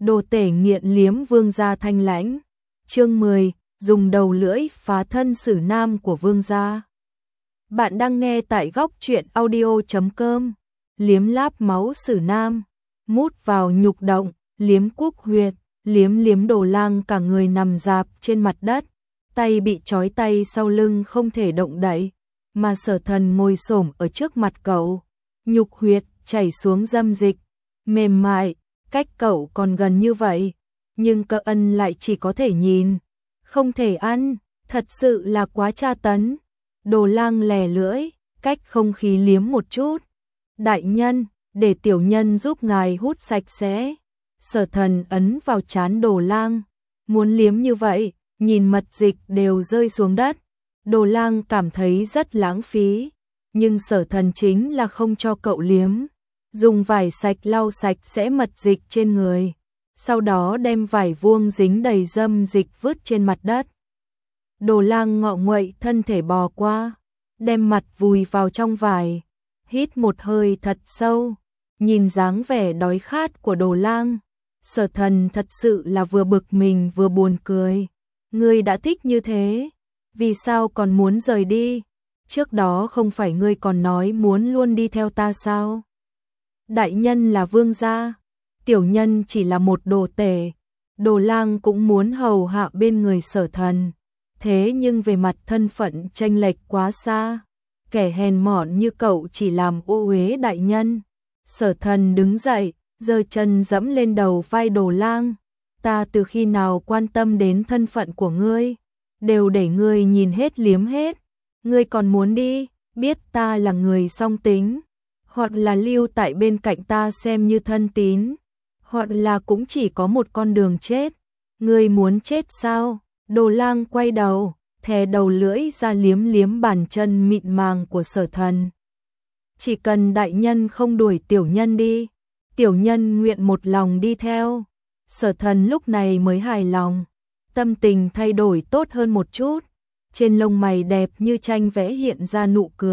Đồ tể nghiện liếm vương gia thanh lãnh. Chương 10, dùng đầu lưỡi phá thân xử nam của vương gia. Bạn đang nghe tại góc truyện audio.com. Liếm láp máu xử nam, mút vào nhục động, liếm cúc huyệt, liếm Đồ Lang cả người nằm rạp trên mặt đất, tay bị trói tay sau lưng không thể động đậy, mà Sở Thần ngồi xổm ở trước mặt cậu, nhục huyệt chảy xuống dâm dịch, mềm mại, cách cậu còn gần như vậy, nhưng Cơ Ân lại chỉ có thể nhìn, không thể ăn, thật sự là quá tra tấn. Đồ Lang lè lưỡi, cách không khí liếm một chút. Đại nhân, để tiểu nhân giúp ngài hút sạch sẽ. Sở Thần ấn vào trán Đồ Lang, muốn liếm như vậy, nhìn mật dịch đều rơi xuống đất. Đồ Lang cảm thấy rất lãng phí, nhưng Sở Thần chính là không cho cậu liếm. Dùng vải sạch lau sạch sẽ mật dịch trên người, sau đó đem vải vuông dính đầy dâm dịch vứt trên mặt đất. Đồ Lang ngọ nguậy thân thể bò qua, đem mặt vùi vào trong vải, hít một hơi thật sâu, nhìn dáng vẻ đói khát của Đồ Lang. Sở Thần thật sự là vừa bực mình vừa buồn cười. Ngươi đã thích như thế, vì sao còn muốn rời đi? Trước đó không phải ngươi còn nói muốn luôn đi theo ta sao? Đại nhân là vương gia, tiểu nhân chỉ là một đồ tể. Đồ Lang cũng muốn hầu hạ bên người Sở Thần, thế nhưng về mặt thân phận chênh lệch quá xa, kẻ hèn mọn như cậu chỉ làm ô uế đại nhân. Sở Thần đứng dậy, giơ chân dẫm lên đầu vai Đồ Lang. Ta từ khi nào quan tâm đến thân phận của ngươi, đều để ngươi nhìn hết liếm hết. Ngươi còn muốn đi, biết ta là người song tính, hoặc là lưu tại bên cạnh ta xem như thân tín, hoặc là cũng chỉ có một con đường chết. Ngươi muốn chết sao? Đồ Lang quay đầu, thè đầu lưỡi ra liếm bàn chân mịn màng của Sở Thần. Chỉ cần đại nhân không đuổi tiểu nhân đi, tiểu nhân nguyện một lòng đi theo. Sở Thần lúc này mới hài lòng, tâm tình thay đổi tốt hơn một chút, trên lông mày đẹp như tranh vẽ hiện ra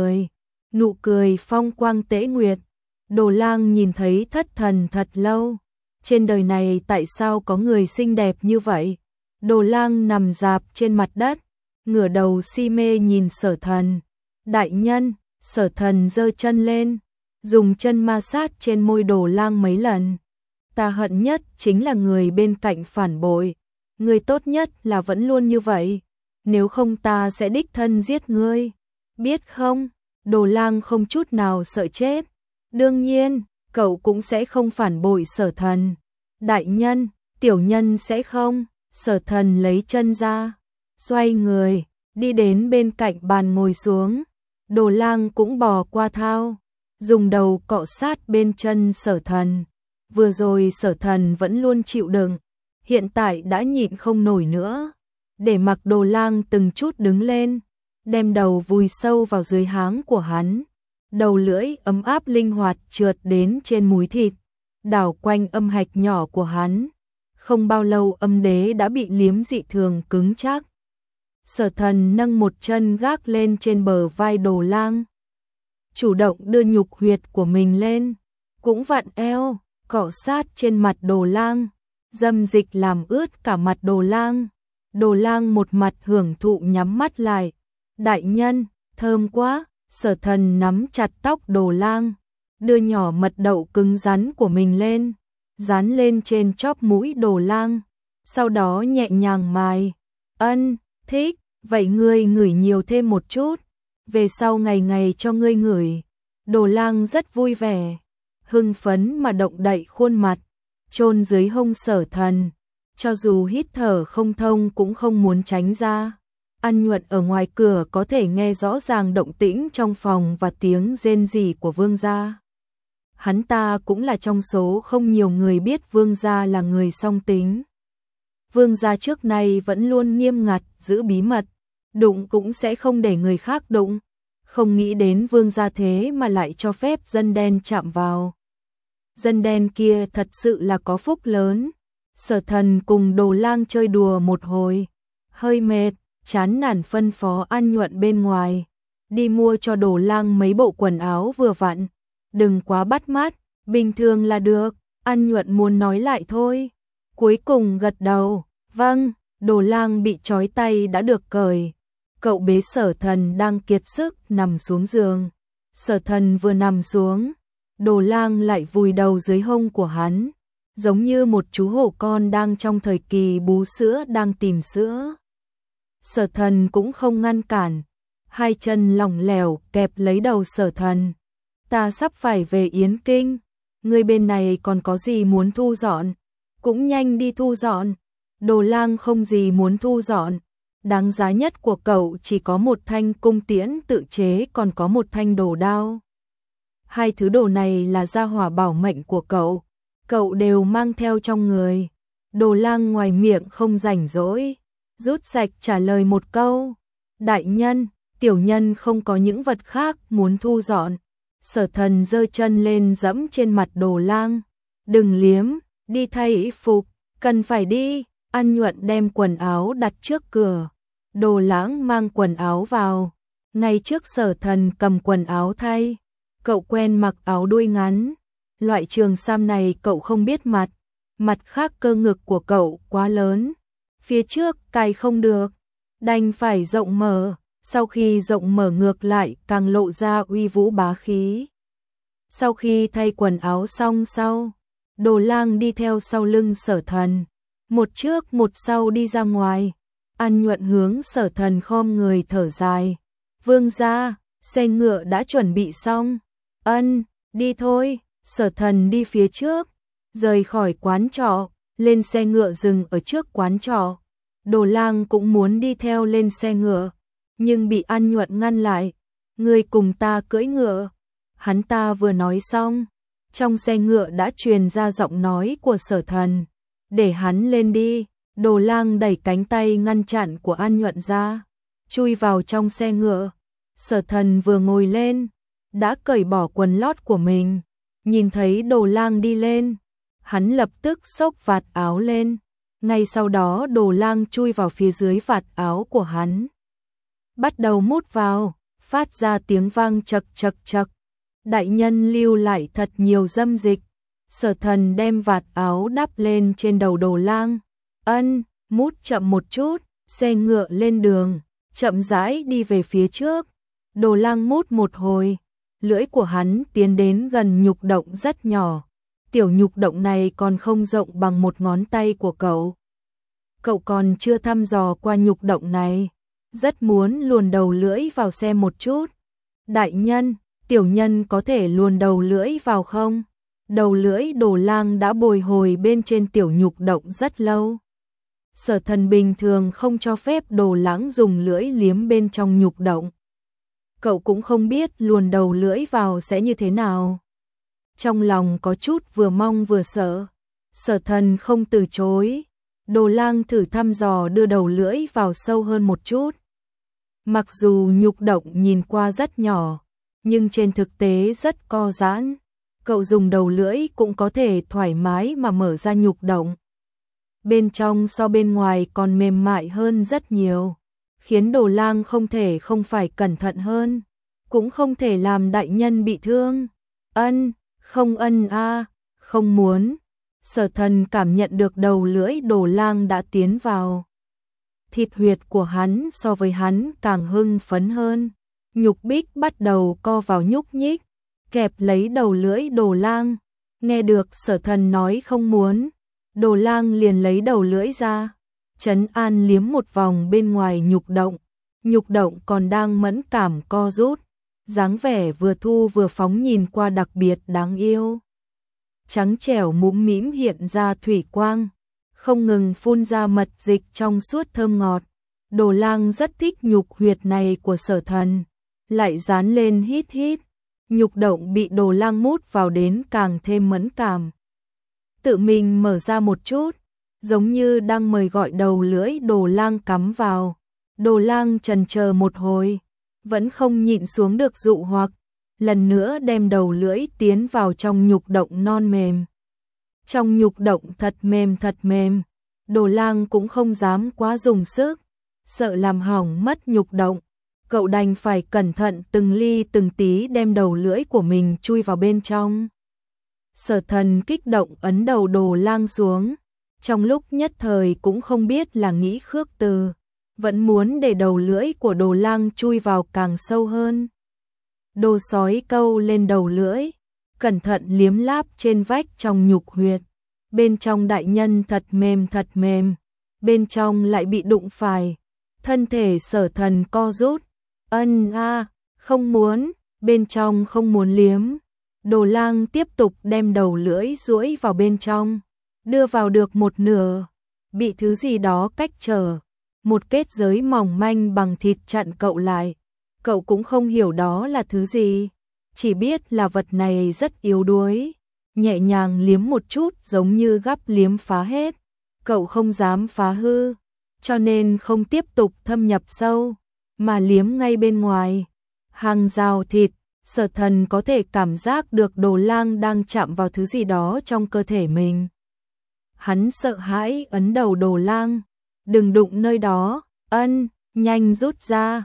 nụ cười phong quang tế nguyệt. Đồ Lang nhìn thấy thất thần thật lâu, trên đời này tại sao có người xinh đẹp như vậy? Đồ Lang nằm rạp trên mặt đất, ngửa đầu si mê nhìn Sở Thần. Đại nhân, Sở Thần giơ chân lên, dùng chân ma sát trên môi Đồ Lang mấy lần. Ta hận nhất chính là người bên cạnh phản bội, người tốt nhất là vẫn luôn như vậy, nếu không ta sẽ đích thân giết ngươi, biết không? Đồ Lang không chút nào sợ chết. Đương nhiên, cậu cũng sẽ không phản bội Sở Thần. Đại nhân, tiểu nhân sẽ không. Sở Thần lấy chân ra, xoay người, đi đến bên cạnh bàn ngồi xuống. Đồ Lang cũng bò qua thao, dùng đầu cọ sát bên chân Sở Thần. Vừa rồi Sở Thần vẫn luôn chịu đựng, hiện tại đã nhịn không nổi nữa, để mặc Đồ Lang từng chút đứng lên, đem đầu vùi sâu vào dưới háng của hắn. Đầu lưỡi ấm áp linh hoạt trượt đến trên múi thịt, đảo quanh âm hạch nhỏ của hắn. Không bao lâu âm đế đã bị liếm dị thường cứng chắc. Sở Thần nâng một chân gác lên trên bờ vai Đồ Lang, chủ động đưa nhục huyệt của mình lên, cũng vặn eo, cọ sát trên mặt Đồ Lang, dâm dịch làm ướt cả mặt Đồ Lang. Đồ Lang một mặt hưởng thụ nhắm mắt lại. Đại nhân, thơm quá. Sở Thần nắm chặt tóc Đồ Lang, đưa nhỏ mật đậu cứng rắn của mình lên, dán lên trên chóp mũi Đồ Lang, sau đó nhẹ nhàng mài. Ân, thích, vậy ngươi ngửi nhiều thêm một chút, về sau ngày ngày cho ngươi ngửi. Đồ Lang rất vui vẻ, hưng phấn mà động đậy khuôn mặt, chôn dưới hông Sở Thần, cho dù hít thở không thông cũng không muốn tránh ra. An Nhuận ở ngoài cửa có thể nghe rõ ràng động tĩnh trong phòng và tiếng rên rỉ của vương gia. Hắn ta cũng là trong số không nhiều người biết vương gia là người song tính. Vương gia trước nay vẫn luôn nghiêm ngặt giữ bí mật, đụng cũng sẽ không để người khác đụng. Không nghĩ đến vương gia thế mà lại cho phép dân đen chạm vào. Dân đen kia thật sự là có phúc lớn. Sở Thần cùng Đồ Lang chơi đùa một hồi, hơi mệt, chán nản phân phó An Nhuận bên ngoài, đi mua cho Đồ Lang mấy bộ quần áo vừa vặn, đừng quá bắt mắt, bình thường là được. An Nhuận muốn nói lại thôi, cuối cùng gật đầu, vâng. Đồ Lang bị trói tay đã được cởi. Cậu bế Sở Thần đang kiệt sức nằm xuống giường. Sở Thần vừa nằm xuống, Đồ Lang lại vùi đầu dưới hông của hắn, giống như một chú hổ con đang trong thời kỳ bú sữa đang tìm sữa. Sở Thần cũng không ngăn cản, hai chân lỏng lẻo kẹp lấy đầu Sở Thần. Ta sắp phải về Yến Kinh, ngươi bên này còn có gì muốn thu dọn? Cũng nhanh đi thu dọn. Đồ Lang không gì muốn thu dọn. Đáng giá nhất của cậu chỉ có một thanh cung tiễn tự chế, còn có một thanh đồ đao. Hai thứ đồ này là gia hỏa bảo mệnh của cậu. Cậu đều mang theo trong người. Đồ Lang ngoài miệng không rảnh rỗi, rút sạch trả lời một câu. Đại nhân, tiểu nhân không có những vật khác muốn thu dọn. Sở Thần giơ chân lên giẫm trên mặt Đồ Lang. Đừng liếm, đi thay y phục, cần phải đi. An Nhuận đem quần áo đặt trước cửa. Đồ Lãng mang quần áo vào. Ngay trước Sở Thần cầm quần áo thay. Cậu quen mặc áo đuôi ngắn. Loại trường sam này cậu không biết mặt. Mặt khác cơ ngực của cậu quá lớn. Phía trước cài không được, đành phải rộng mở. Sau khi rộng mở ngược lại càng lộ ra uy vũ bá khí. Sau khi thay quần áo xong Đồ Lang đi theo sau lưng Sở Thần. Một trước một sau đi ra ngoài. An Nhuận hướng Sở Thần khom người thở dài. Vương gia, xe ngựa đã chuẩn bị xong. Ân, đi thôi. Sở Thần đi phía trước, rời khỏi quán trọ, lên xe ngựa dừng ở trước quán trọ. Đồ Lang cũng muốn đi theo lên xe ngựa, nhưng bị An Nhuận ngăn lại. Ngươi cùng ta cưỡi ngựa. Hắn ta vừa nói xong, trong xe ngựa đã truyền ra giọng nói của Sở Thần. Để hắn lên đi. Đồ Lang đẩy cánh tay ngăn chặn của An Nhuận ra, chui vào trong xe ngựa. Sở Thần vừa ngồi lên, đã cởi bỏ quần lót của mình. Nhìn thấy Đồ Lang đi lên, hắn lập tức xốc vạt áo lên. Ngay sau đó Đồ Lang chui vào phía dưới vạt áo của hắn, bắt đầu mút vào, phát ra tiếng vang chậc chậc chậc. Đại nhân lưu lại thật nhiều dâm dịch. Sở Thần đem vạt áo đắp lên trên đầu Đồ Lang. Ân, mút chậm một chút. Xe ngựa lên đường, chậm rãi đi về phía trước. Đồ Lang mút một hồi, lưỡi của hắn tiến đến gần nhục động rất nhỏ. Tiểu nhục động này còn không rộng bằng một ngón tay của cậu. Cậu còn chưa thăm dò qua nhục động này, rất muốn luồn đầu lưỡi vào xem một chút. Đại nhân, tiểu nhân có thể luồn đầu lưỡi vào không? Đầu lưỡi Đồ Lang đã bồi hồi bên trên tiểu nhục động rất lâu. Sở Thần bình thường không cho phép Đồ Lãng dùng lưỡi liếm bên trong nhục động. Cậu cũng không biết luồn đầu lưỡi vào sẽ như thế nào. Trong lòng có chút vừa mong vừa sợ. Sở Thần không từ chối. Đồ Lang thử thăm dò đưa đầu lưỡi vào sâu hơn một chút. Mặc dù nhục động nhìn qua rất nhỏ, nhưng trên thực tế rất co giãn. Cậu dùng đầu lưỡi cũng có thể thoải mái mà mở ra nhục động. Bên trong so bên ngoài còn mềm mại hơn rất nhiều, khiến Đồ Lang không thể không phải cẩn thận hơn, cũng không thể làm đại nhân bị thương. Ân, không ân a, không muốn. Sở Thần cảm nhận được đầu lưỡi Đồ Lang đã tiến vào thịt huyệt của hắn, so với hắn càng hưng phấn hơn. Nhục bích bắt đầu co vào nhúc nhích, kẹp lấy đầu lưỡi Đồ Lang. Nghe được Sở Thần nói không muốn, Đồ Lang liền lấy đầu lưỡi ra, trấn an liếm một vòng bên ngoài nhục động. Nhục động còn đang mẫn cảm co rút, dáng vẻ vừa thu vừa phóng nhìn qua đặc biệt đáng yêu. Trắng trẻo mũm mĩm hiện ra thủy quang, không ngừng phun ra mật dịch trong suốt thơm ngọt. Đồ Lang rất thích nhục huyệt này của Sở Thần, lại dán lên hít hít. Nhục động bị Đồ Lang mút vào đến càng thêm mẫn cảm. Tự mình mở ra một chút, giống như đang mời gọi đầu lưỡi Đồ Lang cắm vào. Đồ Lang chần chờ một hồi, vẫn không nhịn xuống được dụ hoặc, lần nữa đem đầu lưỡi tiến vào trong nhục động non mềm. Trong nhục động thật mềm, Đồ Lang cũng không dám quá dùng sức, sợ làm hỏng mất nhục động. Cậu đành phải cẩn thận từng ly từng tí đem đầu lưỡi của mình chui vào bên trong. Sở Thần kích động ấn đầu Đồ Lang xuống, trong lúc nhất thời cũng không biết là nghĩ khước từ, vẫn muốn để đầu lưỡi của Đồ Lang chui vào càng sâu hơn. Đồ sói câu lên đầu lưỡi, cẩn thận liếm láp trên vách trong nhục huyệt. Bên trong đại nhân thật mềm, bên trong lại bị đụng phải. Thân thể Sở Thần co rút, không muốn, bên trong không muốn liếm. Đồ Lang tiếp tục đem đầu lưỡi duỗi vào bên trong, đưa vào được một nửa, bị thứ gì đó cách trở, một kết giới mỏng manh bằng thịt chặn cậu lại. Cậu cũng không hiểu đó là thứ gì, chỉ biết là vật này rất yếu đuối, nhẹ nhàng liếm một chút giống như gắp liếm phá hết. Cậu không dám phá hư, cho nên không tiếp tục thâm nhập sâu, mà liếm ngay bên ngoài. Hàng rào thịt, Sở Thần có thể cảm giác được Đồ Lang đang chạm vào thứ gì đó trong cơ thể mình. Hắn sợ hãi ấn đầu Đồ Lang, đừng đụng nơi đó, nhanh rút ra,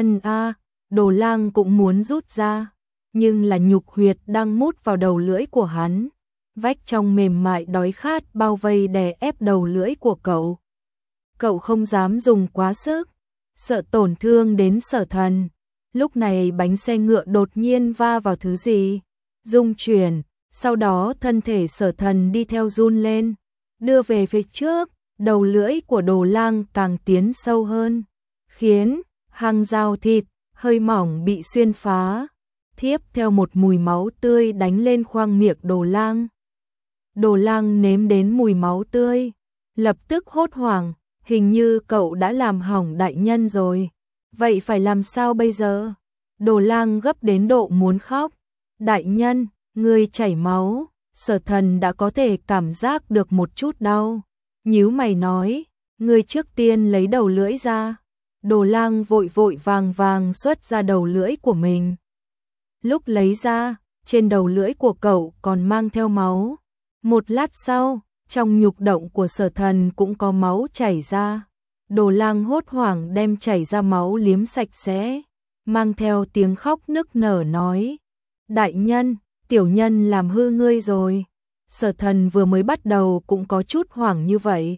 Đồ Lang cũng muốn rút ra, nhưng là nhục huyệt đang mút vào đầu lưỡi của hắn. Vách trong mềm mại đói khát bao vây đè ép đầu lưỡi của cậu. Cậu không dám dùng quá sức, sợ tổn thương đến Sở Thần. Lúc này bánh xe ngựa đột nhiên va vào thứ gì, rung chuyển, sau đó thân thể Sở Thần đi theo run lên, đưa về phía trước, đầu lưỡi của Đồ Lang càng tiến sâu hơn, khiến hàng rào thịt hơi mỏng bị xuyên phá. Tiếp theo một mùi máu tươi đánh lên khoang miệng Đồ Lang. Đồ Lang nếm đến mùi máu tươi, lập tức hốt hoảng, hình như cậu đã làm hỏng đại nhân rồi. Vậy phải làm sao bây giờ? Đồ Lang gấp đến độ muốn khóc. Đại nhân, ngươi chảy máu. Sở Thần đã có thể cảm giác được một chút đau, nhíu mày nói, ngươi trước tiên lấy đầu lưỡi ra. Đồ Lang vội vàng xuất ra đầu lưỡi của mình. Lúc lấy ra, trên đầu lưỡi của cậu còn mang theo máu. Một lát sau, trong nhục động của Sở Thần cũng có máu chảy ra. Đồ Lang hốt hoảng đem chảy ra máu liếm sạch sẽ, mang theo tiếng khóc nức nở nói, đại nhân, tiểu nhân làm hư ngươi rồi. Sở Thần vừa mới bắt đầu cũng có chút hoảng như vậy,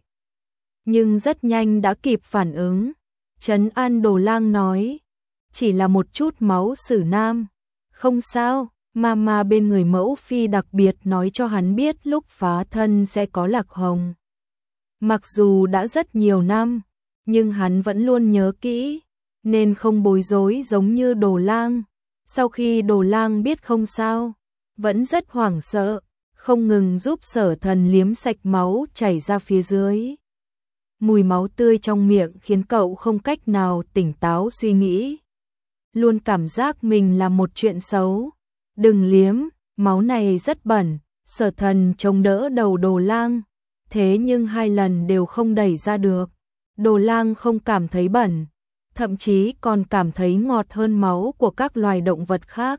nhưng rất nhanh đã kịp phản ứng, trấn an Đồ Lang nói, chỉ là một chút máu xử nam, không sao. Mama bên người mẫu phi đặc biệt nói cho hắn biết lúc phá thân sẽ có lạc hồng. Mặc dù đã rất nhiều năm, nhưng hắn vẫn luôn nhớ kỹ, nên không bối rối giống như Đồ Lang. Sau khi Đồ Lang biết không sao, vẫn rất hoảng sợ, không ngừng giúp Sở Thần liếm sạch máu chảy ra phía dưới. Mùi máu tươi trong miệng khiến cậu không cách nào tỉnh táo suy nghĩ, luôn cảm giác mình làm một chuyện xấu. Đừng liếm, máu này rất bẩn. Sở Thần chống đỡ đầu Đồ Lang, thế nhưng 2 lần đều không đẩy ra được. Đồ Lang không cảm thấy bẩn, thậm chí còn cảm thấy ngọt hơn máu của các loài động vật khác.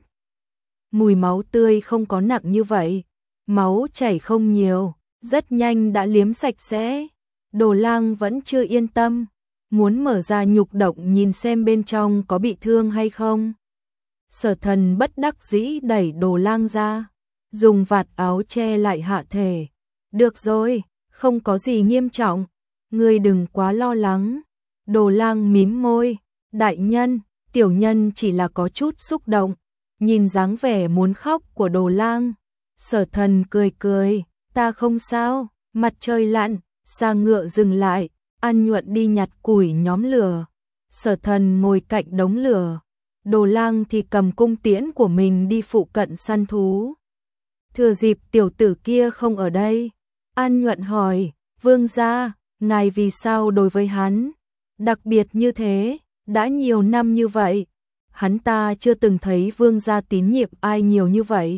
Mùi máu tươi không có nặng như vậy, máu chảy không nhiều, rất nhanh đã liếm sạch sẽ. Đồ Lang vẫn chưa yên tâm, muốn mở ra nhục động nhìn xem bên trong có bị thương hay không. Sở Thần bất đắc dĩ đẩy Đồ Lang ra, dùng vạt áo che lại hạ thể. Được rồi, không có gì nghiêm trọng, ngươi đừng quá lo lắng. Đồ Lang mím môi, đại nhân, tiểu nhân chỉ là có chút xúc động. Nhìn dáng vẻ muốn khóc của Đồ Lang, Sở Thần cười, ta không sao. Mặt trời lặn, xa ngựa dừng lại, An Nhuận đi nhặt củi nhóm lửa. Sở Thần ngồi cạnh đống lửa, Đồ Lang thì cầm cung tiễn của mình đi phụ cận săn thú. Thừa dịp tiểu tử kia không ở đây, An Nhuận hỏi, vương gia, ngài vì sao đối với hắn đặc biệt như thế? Đã nhiều năm như vậy, hắn ta chưa từng thấy vương gia tín nhiệm ai nhiều như vậy.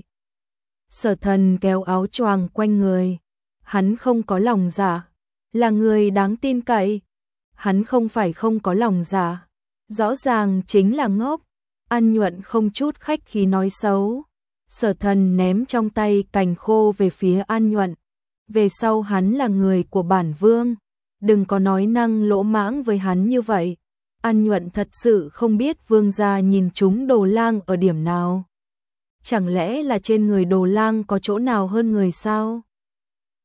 Sở Thần kéo áo choàng quanh người, hắn không có lòng dạ, là người đáng tin cậy. Hắn không phải không có lòng dạ, rõ ràng chính là ngốc. An Nhuận không chút khách khí nói xấu. Sở Thần ném trong tay cành khô về phía An Nhuận. Về sau hắn là người của bản vương, đừng có nói năng lỗ mãng với hắn như vậy. An Nhuận thật sự không biết vương gia nhìn trúng Đồ Lang ở điểm nào. Chẳng lẽ là trên người Đồ Lang có chỗ nào hơn người sao?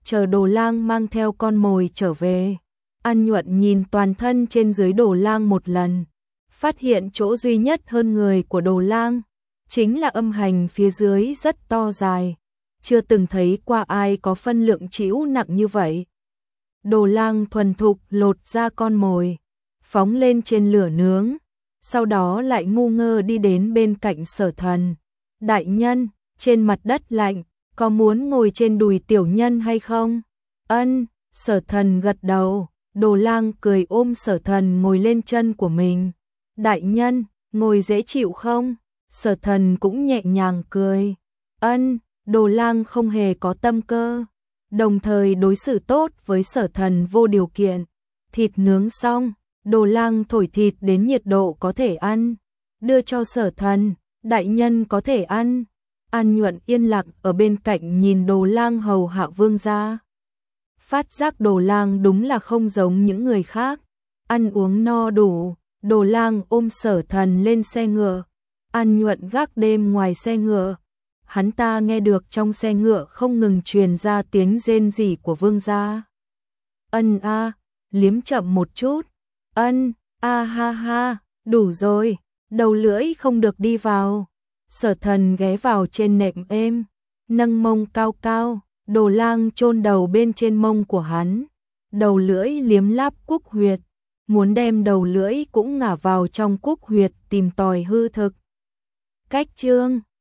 chờ Đồ Lang mang theo con mồi trở về. An Nhuận nhìn toàn thân trên dưới Đồ Lang một lần, phát hiện chỗ duy nhất hơn người của Đồ Lang chính là âm hành phía dưới rất to dài, chưa từng thấy qua ai có phân lượng trĩu nặng như vậy. Đồ Lang thuần thục lột ra con mồi, phóng lên trên lửa nướng, sau đó lại ngu ngơ đi đến bên cạnh Sở Thần. Đại nhân, trên mặt đất lạnh, có muốn ngồi trên đùi tiểu nhân hay không? Ân, Sở Thần gật đầu. Đồ Lang cười ôm Sở Thần ngồi lên chân của mình. Đại nhân, ngồi dễ chịu không? Sở Thần cũng nhẹ nhàng cười. Ân, Đồ Lang không hề có tâm cơ, đồng thời đối xử tốt với Sở Thần vô điều kiện. Thịt nướng xong, Đồ Lang thổi thịt đến nhiệt độ có thể ăn, đưa cho Sở Thần. Đại nhân có thể ăn. An Nhuận yên lặng ở bên cạnh nhìn Đồ Lang hầu hạ vương gia. Phát giác Đồ Lang đúng là không giống những người khác. Ăn uống no đủ, Đồ Lang ôm Sở Thần lên xe ngựa. An Nhuận gác đêm ngoài xe ngựa. Hắn ta nghe được trong xe ngựa không ngừng truyền ra tiếng rên rỉ của vương gia. Ân a, liếm chậm một chút. Ân, a ha ha, đủ rồi, đầu lưỡi không được đi vào. Sở Thần ghé vào trên nệm êm, nâng mông cao cao, Đồ Lang chôn đầu bên trên mông của hắn, đầu lưỡi liếm láp cúc huyệt, muốn đem đầu lưỡi cũng ngả vào trong cúc huyệt tìm tòi hư thực. Cách chương